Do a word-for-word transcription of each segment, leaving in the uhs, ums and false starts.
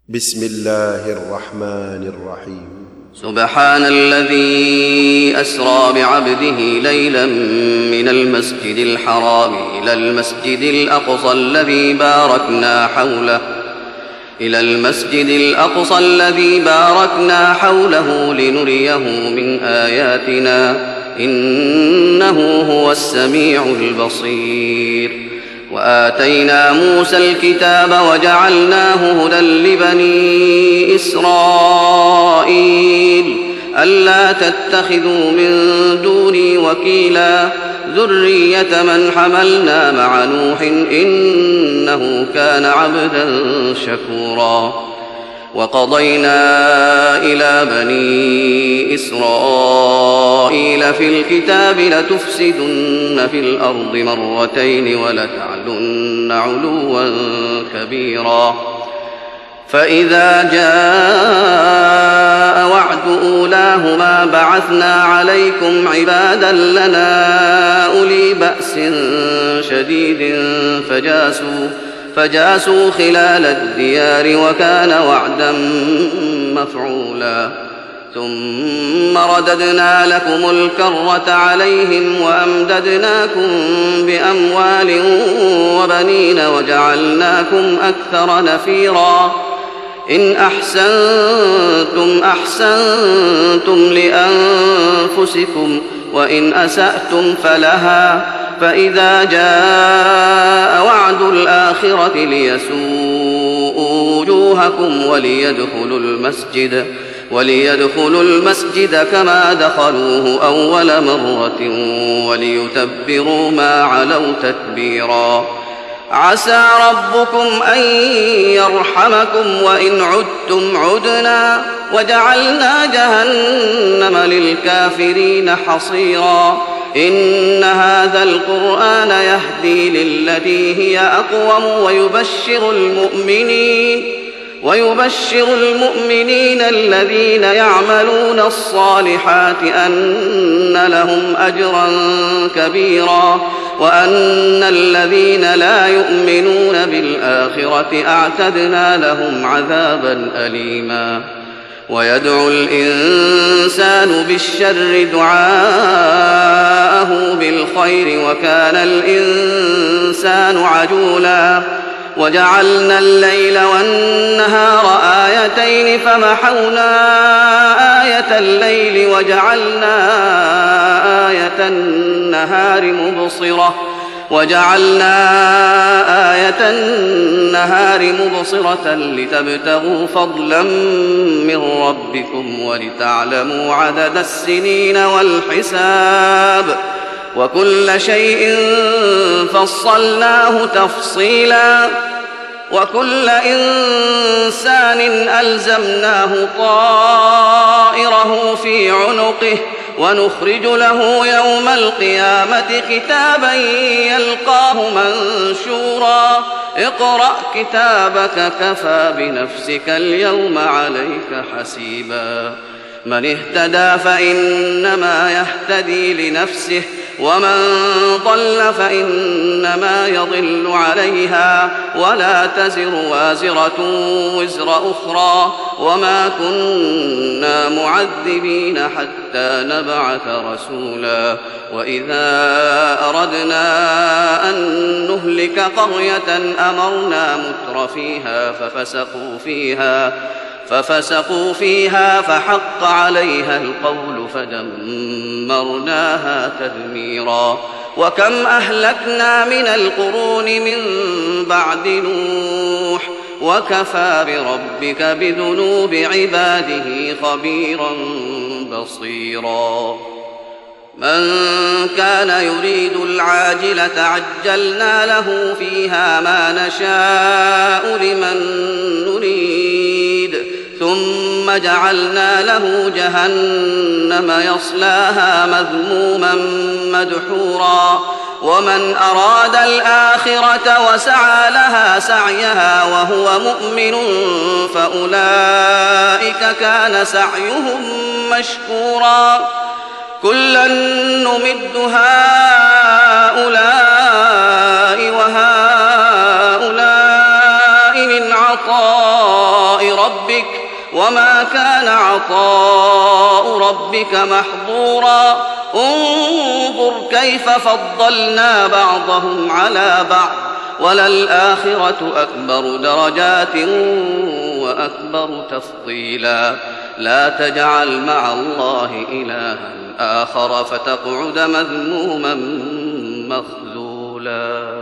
بسم الله الرحمن الرحيم. سبحان الذي أسرى بعبده ليلا من المسجد الحرام إلى المسجد الأقصى الذي باركنا حوله إلى المسجد الأقصى الذي باركنا حوله لنريه من آياتنا إنه هو السميع البصير. وآتينا موسى الكتاب وجعلناه هدى لبني إسرائيل ألا تتخذوا من دوني وكيلا ذرية من حملنا مع نوح إنه كان عبدا شكورا. وقضينا إلى بني إسرائيل في الكتاب لتفسدن في الأرض مرتين ولتعلن علوا كبيرا. فإذا جاء وعد أولاهما بعثنا عليكم عبادا لنا أولي بأس شديد فجاسوا فجاسوا خلال الديار وكان وعدا مفعولا. ثم رددنا لكم الكرة عليهم وأمددناكم بأموال وبنين وجعلناكم أكثر نفيرا. إن أحسنتم أحسنتم لأنفسكم وإن أسأتم فلها. فإذا جاء وعد الآخرة ليسوءوا وجوهكم وليدخلوا المسجد وليدخلوا المسجد كما دخلوه أول مرة وليتبروا ما علوا تتبيرا. عسى ربكم أن يرحمكم وإن عدتم عدنا وجعلنا جهنم للكافرين حصيرا. إن هذا القرآن يهدي للتي هي أقوم ويبشر المؤمنين ويبشر المؤمنين الذين يعملون الصالحات أن لهم أجرا كبيرا وأن الذين لا يؤمنون بالآخرة أعتدنا لهم عذابا أليما. ويدعو الإنسان بالشر دعاءه بالخير وكان الإنسان عجولا. وجعلنا الليل والنهار آيتين فمحونا آية الليل وجعلنا آية النهار مبصرة وجعلنا آية النهار مبصرة لتبتغوا فضلا من ربكم ولتعلموا عدد السنين والحساب وكل شيء فصلناه تفصيلا. وكل إنسان ألزمناه طائره في عنقه ونخرج له يوم القيامة كتابا يلقاه منشورا. اقرأ كتابك كفى بنفسك اليوم عليك حسيبا. من اهتدى فإنما يهتدي لنفسه ومن ضل فإنما يضل عليها ولا تزر وازرة وزر أخرى وما كنا معذبين حتى نبعث رسولا. وإذا أردنا أن نهلك قرية أمرنا متر فيها ففسقوا فيها ففسقوا فيها فحق عليها القول فدمرناها تدميرا. وكم أهلكنا من القرون من بعد نوح وكفى بربك بذنوب عباده خبيرا بصيرا. من كان يريد العاجلة عجلنا له فيها ما نشاء لمن نريد ثم جعلنا له جهنم يصلاها مذموما مدحورا. ومن أراد الآخرة وسعى لها سعيها وهو مؤمن فأولئك كان سعيهم مشكورا. كلا نمد هؤلاء وهؤلاء من عطاء عطاء ربك وما كان عطاء ربك محظورا انظر كيف فضلنا بعضهم على بعض وللآخرة أكبر درجات وأكبر تفضيلا لا تجعل مع الله إلها آخر فتقعد مذموما مخذولا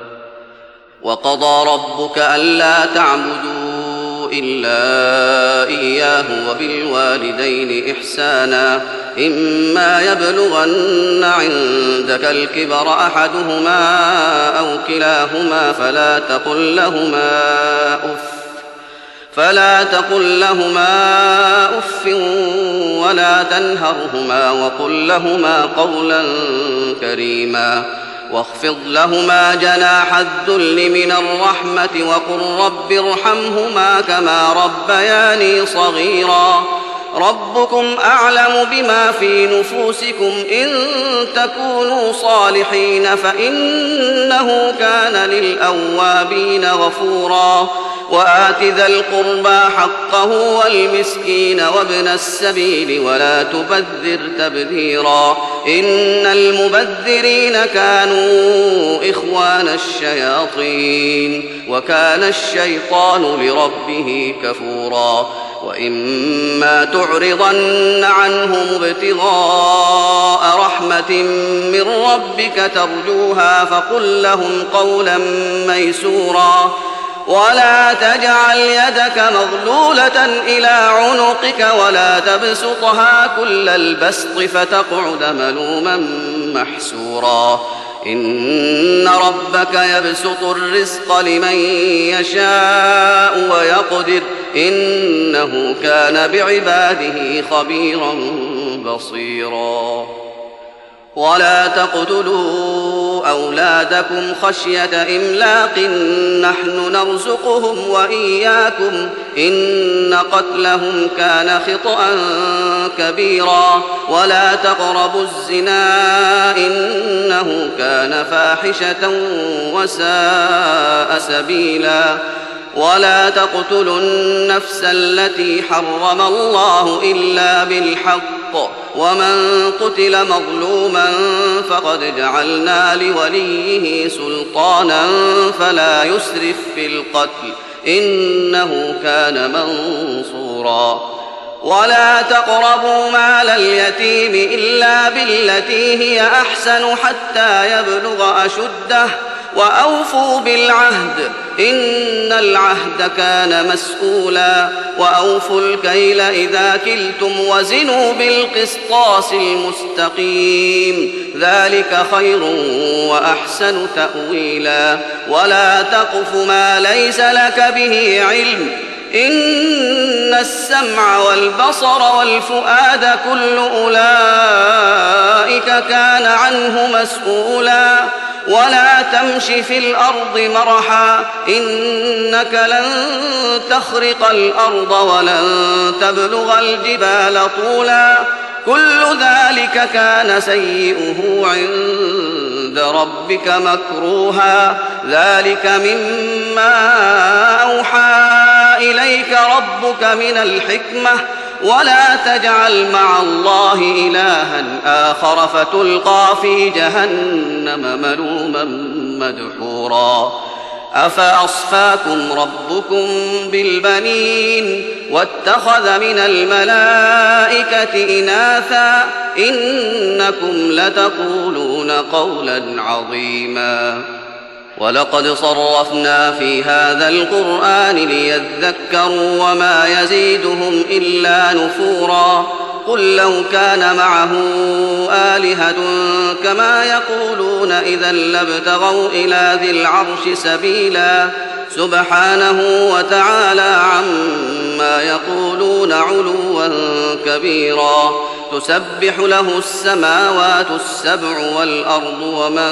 وقضى ربك ألا تعبدوا إلا إياه وبالوالدين إحسانا إما يبلغن عندك الكبر أحدهما أو كلاهما فلا تقل لهما أف فلا تقل لهما أف ولا تنهرهما وقل لهما قولا كريما واخفض لهما جناح الذل من الرحمة وقل رب ارحمهما كما ربياني صغيرا ربكم أعلم بما في نفوسكم إن تكونوا صالحين فإنه كان للأوابين غفورا وآت ذا القربى حقه والمسكين وابن السبيل ولا تبذر تبذيرا إن المبذرين كانوا إخوان الشياطين وكان الشيطان لربه كفورا وإما تعرضن عنهم ابتغاء رحمة من ربك ترجوها فقل لهم قولا ميسورا ولا تجعل يدك مغلولة إلى عنقك ولا تبسطها كل البسط فتقعد ملوما محسورا إن ربك يبسط الرزق لمن يشاء ويقدر إنه كان بعباده خبيرا بصيرا ولا تقتلوا أولادكم خشية إملاق نحن نرزقهم وإياكم إن قتلهم كان خطأ كبيرا ولا تقربوا الزنا إنه كان فاحشة وساء سبيلا ولا تقتلوا النفس التي حرم الله إلا بالحق ومن قتل مظلوما فقد جعلنا لوليه سلطانا فلا يسرف في القتل إنه كان منصورا ولا تقربوا مال اليتيم إلا بالتي هي أحسن حتى يبلغ أشده وأوفوا بالعهد إن العهد كان مسؤولا وأوفوا الكيل إذا كلتم وزنوا بالقسطاس المستقيم ذلك خير وأحسن تأويلا ولا تقف ما ليس لك به علم إن السمع والبصر والفؤاد كل أولئك كان عنه مسؤولا ولا تمش في الأرض مرحا إنك لن تخرق الأرض ولن تبلغ الجبال طولا كل ذلك كان سيئه عند ربك مكروها ذلك مما أوحى إليك ربك من الحكمة ولا تجعل مع الله إلها آخر فتلقى في جهنم ملوما مدحورا أفأصفاكم ربكم بالبنين واتخذ من الملائكة إناثا إنكم لتقولون قولا عظيما ولقد صرفنا في هذا القرآن ليذكروا وما يزيدهم إلا نفورا قل لو كان معه آلهة كما يقولون إذا لابتغوا إلى ذي العرش سبيلا سبحانه وتعالى عما يقولون علوا كبيرا تسبح له السماوات السبع والأرض ومن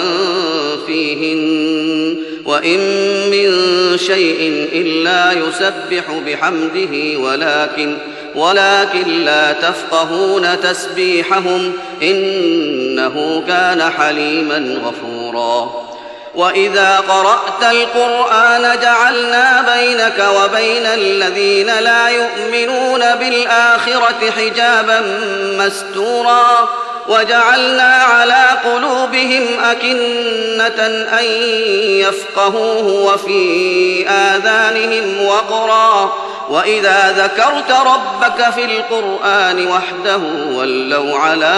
فيهن وإن من شيء إلا يسبح بحمده ولكن ولكن لا تفقهون تسبيحهم إنه كان حليما غفورا وإذا قرأت القرآن جعلنا بينك وبين الذين لا يؤمنون بالآخرة حجابا مستورا وجعلنا على قلوبهم أكنة أن يفقهوه وفي آذانهم وقرا وإذا ذكرت ربك في القرآن وحده ولوا على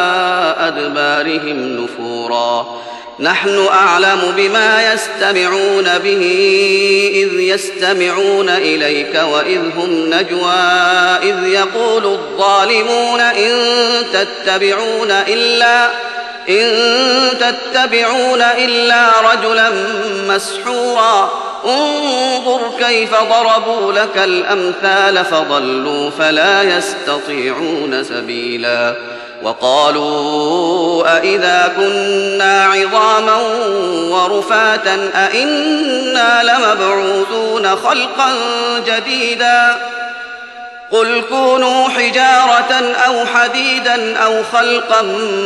أدبارهم نفورا نحن أعلم بما يستمعون به إذ يستمعون إليك وإذ هم نجوى إذ يقول الظالمون إن تتبعون إلا إن تتبعون إلا رجلا مسحورا انظر كيف ضربوا لك الأمثال فضلوا فلا يستطيعون سبيلا وقالوا أئذا كنا عظاما ورفاتا أئنا لمبعوثون خلقا جديدا قل كونوا حجارة أو حديدا أو خلقا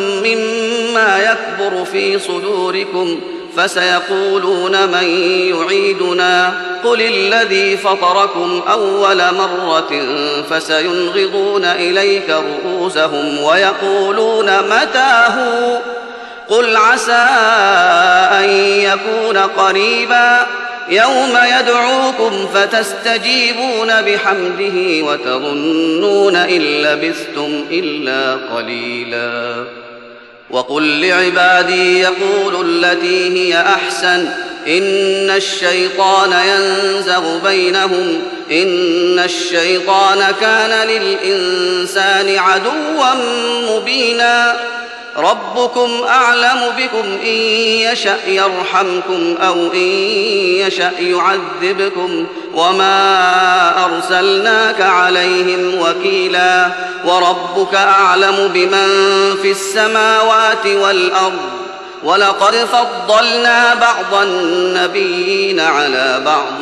مما يكبر في صدوركم فسيقولون من يعيدنا قل الذي فطركم أول مرة فسينغضون إليك رؤوسهم ويقولون متى هو قل عسى أن يكون قريبا يوم يدعوكم فتستجيبون بحمده وتظنون إن لبثتم إلا قليلا وقل لعبادي يقولوا التي هي أحسن إن الشيطان ينزغ بينهم إن الشيطان كان للإنسان عدوا مبينا ربكم أعلم بكم إن يشأ يرحمكم أو إن يشأ يعذبكم وما أرسلناك عليهم وكيلا وربك أعلم بمن في السماوات والأرض ولقد فضلنا بعض النبيين على بعض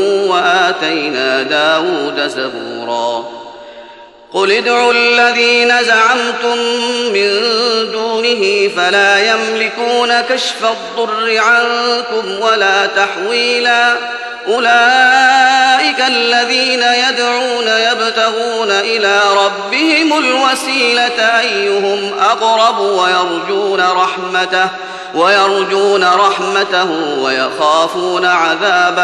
وآتينا داود زبورا قل ادعوا الذين زعمتم من دونه فلا يملكون كشف الضر عنكم ولا تحويلا أولئك الذين يدعون يبتغون إلى ربهم الوسيلة أيهم أقرب ويرجون رحمته ويرجون رحمته ويخافون عذابه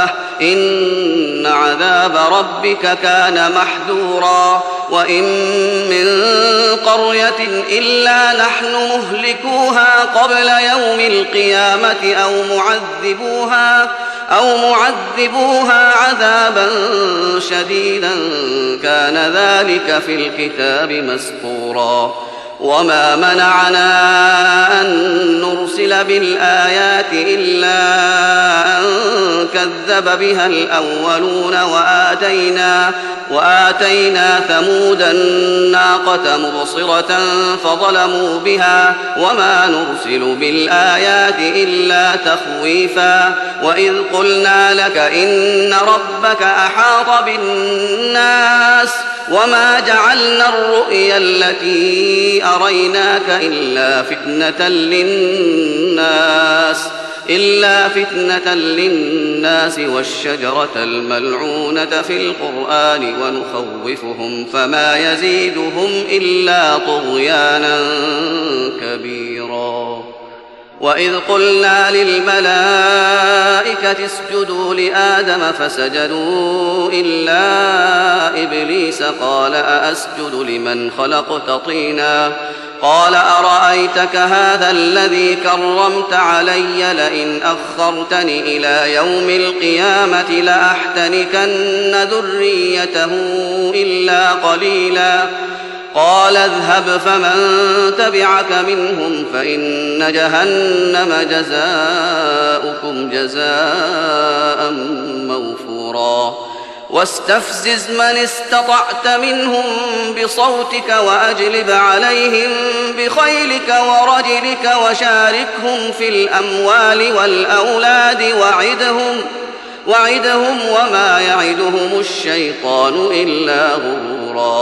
إن عذاب ربك كان محذورا وإن من قرية إلا نحن مهلكوها قبل يوم القيامة أو معذبوها أو معذبوها عذابا شديدا كان ذلك في الكتاب مسطورا وما منعنا أن نرسل بالآيات إلا أن كذب بها الأولون وآتينا, وآتينا ثمود الناقة مبصرة فظلموا بها وما نرسل بالآيات إلا تخويفا وإذ قلنا لك إن ربك أحاط بالناس وما جعلنا الرؤيا التي أريناك إلا فتنة للناس إلا فتنة للناس والشجرة الملعونة في القرآن ونخوفهم فما يزيدهم إلا طغيانا كبيرا وإذ قلنا للملائكة اسجدوا لآدم فسجدوا إلا إبليس قال أأسجد لمن خلقت طينا قال أرأيتك هذا الذي كرمت علي لئن أخرتني إلى يوم القيامة لأحتنكن ذريته إلا قليلا قال اذهب فمن تبعك منهم فإن جهنم جزاؤكم جزاء موفورا واستفزز من استطعت منهم بصوتك وأجلب عليهم بخيلك ورجلك وشاركهم في الأموال والأولاد وعدهم, وعدهم وما يعدهم الشيطان إلا غرورا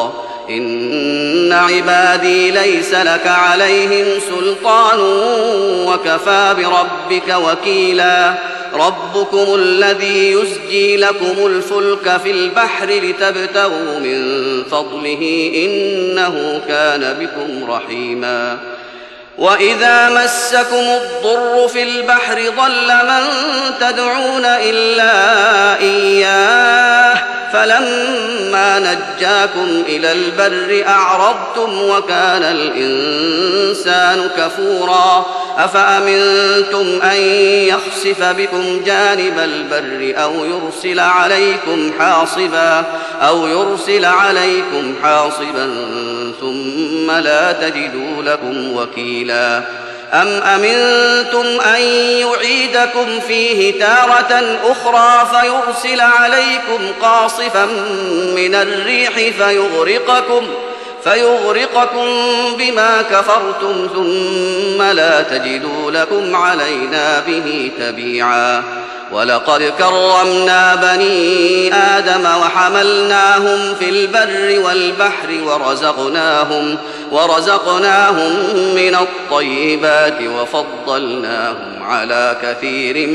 إن عبادي ليس لك عليهم سلطان وكفى بربك وكيلا ربكم الذي يزجي لكم الفلك في البحر لتبتغوا من فضله إنه كان بكم رحيما وإذا مسكم الضر في البحر ضل من تدعون إلا إياه فلما نجاكم إلى البر أعرضتم وكان الإنسان كفورا أفأمنتم أن يخسف بكم جانب البر أو يرسل عليكم حاصبا أو يرسل عليكم حاصبا ثم لا تجدوا لكم وكيلا أم أمنتم أن يعيدكم فيه تارة أخرى فيرسل عليكم قاصفا من الريح فيغرقكم فيغرقكم بما كفرتم ثم لا تجدوا لكم علينا به تبيعا ولقد كرمنا بني آدم وحملناهم في البر والبحر ورزقناهم ورزقناهم من الطيبات وفضلناهم على كثير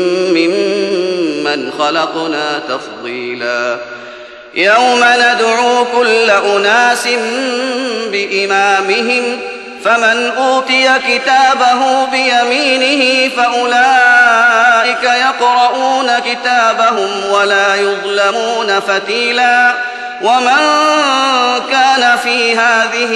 ممن خلقنا تفضيلا يوم ندعو كل أناس بإمامهم فمن أوتي كتابه بيمينه فأولئك يقرؤون كتابهم ولا يظلمون فتيلا ومن كان في هذه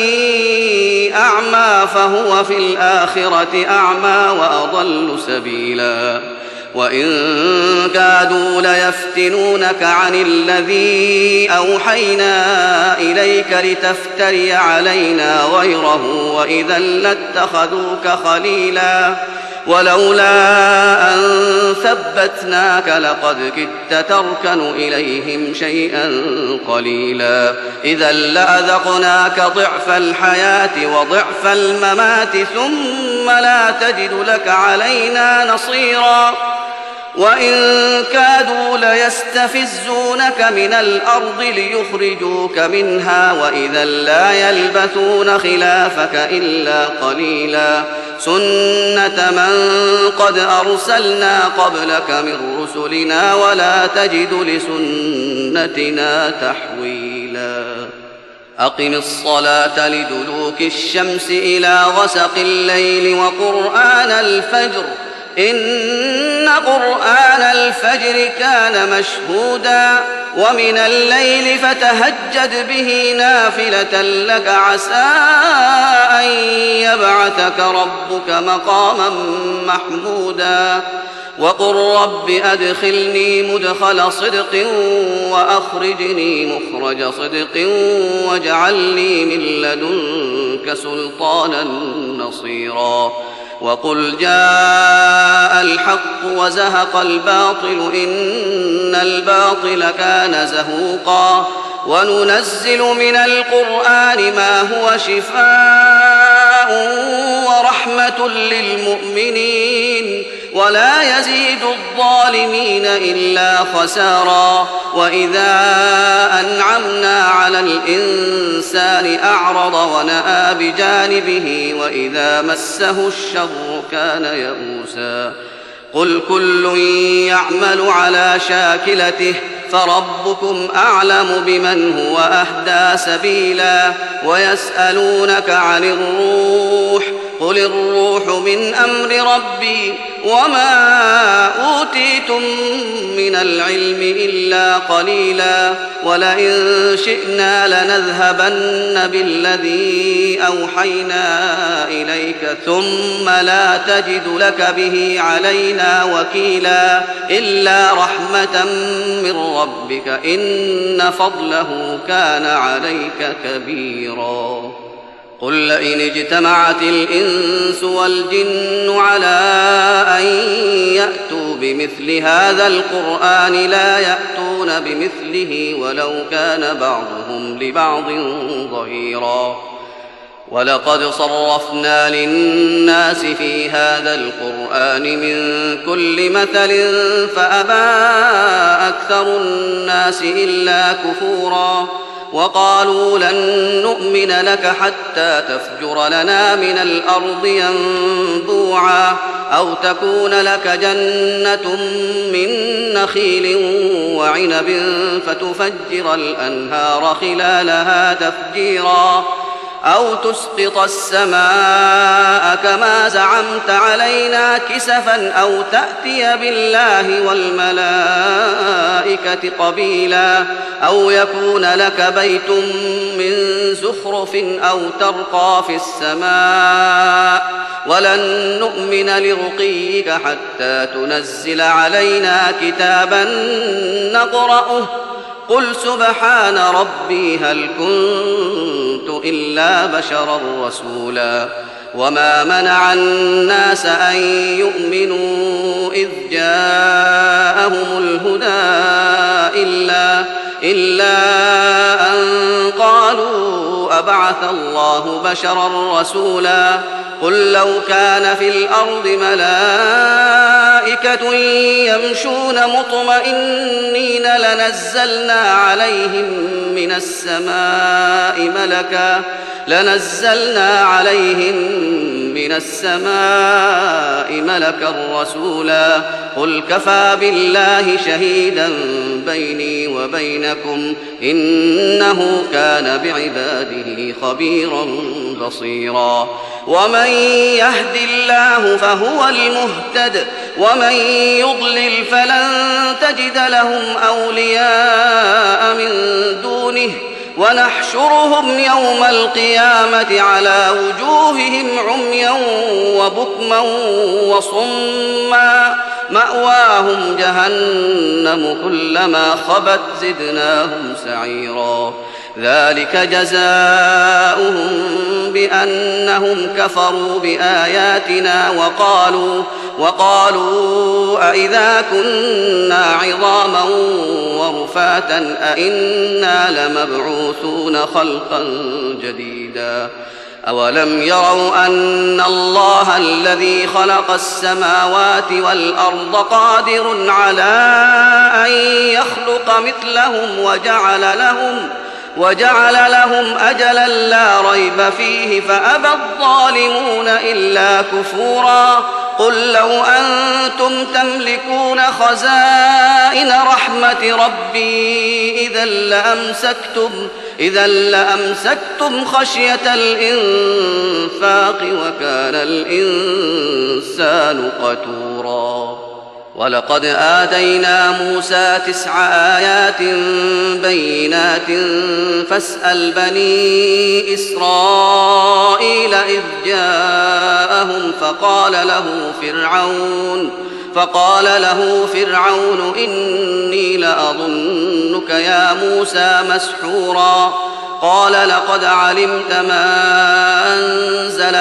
أعمى فهو في الآخرة أعمى وأضل سبيلا وإن كادوا ليفتنونك عن الذي أوحينا إليك لتفتري علينا غيره وإذا لاتخذوك خليلا ولولا أن ثبتناك لقد كدت تركن إليهم شيئا قليلا إذا لأذقناك ضعف الحياة وضعف الممات ثم لا تجد لك علينا نصيرا وإن كادوا ليستفزونك من الأرض ليخرجوك منها وإذا لا يلبثون خلافك إلا قليلا سنة من قد أرسلنا قبلك من رسلنا ولا تجد لسنتنا تحويلا أقم الصلاة لدلوك الشمس إلى غسق الليل وقرآن الفجر إن قرآن الفجر كان مشهودا ومن الليل فتهجد به نافلة لك عسى أن يبعثك ربك مقاما محمودا وقل رب أدخلني مدخل صدق وأخرجني مخرج صدق واجعل لي من لدنك سلطانا نصيرا وقل جاء الحق وزهق الباطل إن الباطل كان زهوقا وننزل من القرآن ما هو شفاء ورحمة للمؤمنين ولا يزيد الظالمين إلا خسارا وإذا أنعمنا على الإنسان أعرض ونأى بجانبه وإذا مسه الشر كان يئوسا قل كل يعمل على شاكلته فربكم أعلم بمن هو أهدى سبيلا ويسألونك عن الروح قل الروح من أمر ربي وما أوتيتم من العلم إلا قليلا ولئن شئنا لنذهبن بالذي أوحينا إليك ثم لا تجد لك به علينا وكيلا إلا رحمة من ربك إن فضله كان عليك كبيرا قل لئن اجتمعت الإنس والجن على أن يأتوا بمثل هذا القرآن لا يأتون بمثله ولو كان بعضهم لبعض ظهيرا ولقد صرفنا للناس في هذا القرآن من كل مثل فأبى أكثر الناس إلا كفورا وقالوا لن نؤمن لك حتى تفجر لنا من الأرض ينبوعا أو تكون لك جنة من نخيل وعنب فتفجر الأنهار خلالها تفجيرا أو تسقط السماء كما زعمت علينا كسفا أو تأتي بالله والملائكة قبيلا أو يكون لك بيت من زخرف أو ترقى في السماء ولن نؤمن لرقيك حتى تنزل علينا كتابا نقرأه قل سبحان ربي هل كنت إلا بشرا رسولا وما منع الناس أن يؤمنوا إذ جاءهم الهدى إلا, إلا أن قالوا أبعث الله بشرا رسولا قل لو كان في الأرض ملائكة يمشون مطمئنين لنزلنا عليهم من السماء ملكا لنزلنا عليهم من السماء ملكا رسولا قل كفى بالله شهيدا بيني وبينكم إنه كان بعباده خبيرا بصيرا ومن يهد الله فهو المهتد ومن يضلل فلن تجد لهم أولياء من دونه ونحشرهم يوم القيامة على وجوههم عميا وبكما وصما مأواهم جهنم كلما خبت زدناهم سعيرا ذلك جزاؤهم بأنهم كفروا بآياتنا وقالوا وقالوا أئذا كنا عظاما ورفاتا أئنا لمبعوثون خلقا جديدا أولم يروا أن الله الذي خلق السماوات والأرض قادر على أن يخلق مثلهم وجعل لهم وجعل لهم أجلا لا ريب فيه فأبى الظالمون إلا كفورا قل لو أنتم تملكون خزائن رحمة ربي إذا لأمسكتم إذا لأمسكتم خشية الإنفاق وكان الإنسان قتورا ولقد آتينا موسى تسع آيات بينات فاسأل بني إسرائيل إذ جاءهم فقال له فرعون فقال له فرعون إني لأظنك يا موسى مسحورا قال لقد علمت ما أنزل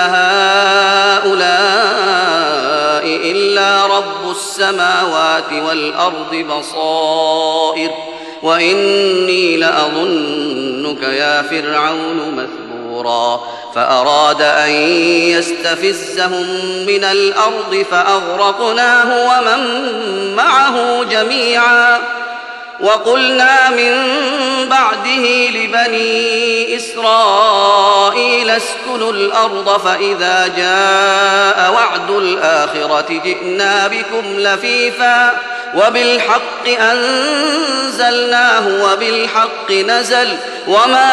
هؤلاء إلا رب السماوات والأرض بصائر وإني لأظنك يا فرعون مثبورا فأراد أن يستفزهم من الأرض فأغرقناه ومن معه جميعا وقلنا من بعده لبني إسرائيل اسكنوا الأرض فإذا جاء وعد الآخرة جئنا بكم لفيفا وبالحق أنزلناه وبالحق نزل وما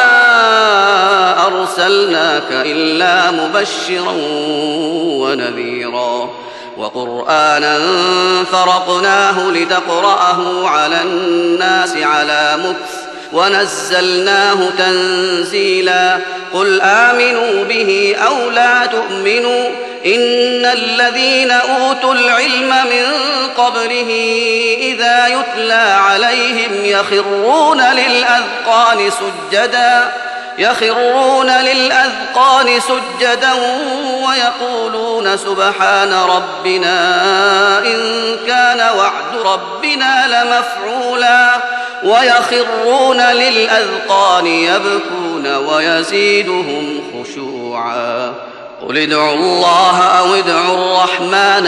أرسلناك إلا مبشرا ونذيرا وقرآنا فرقناه لتقرأه على الناس على مكث ونزلناه تنزيلا قل آمنوا به أو لا تؤمنوا إن الذين أوتوا العلم من قبله إذا يتلى عليهم يخرون للأذقان سجدا يخرون للأذقان سجدا ويقولون سبحان ربنا إن كان وعد ربنا لمفعولا ويخرون للأذقان يبكون ويزيدهم خشوعا قل ادعوا الله أو ادعوا الرحمن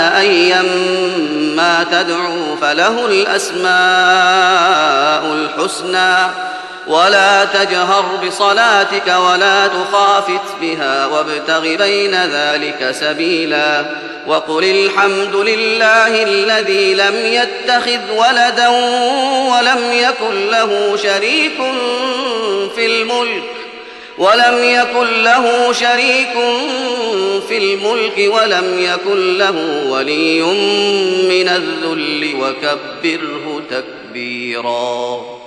أيما تدعوا فله الأسماء الحسنى ولا تجهر بصلاتك ولا تخافت بها وابتغ بين ذلك سبيلا وقل الحمد لله الذي لم يتخذ ولدا ولم يكن له شريك في الملك ولم يكن له شريك في الملك ولم يكن له ولي من الذل وكبره تكبيرا.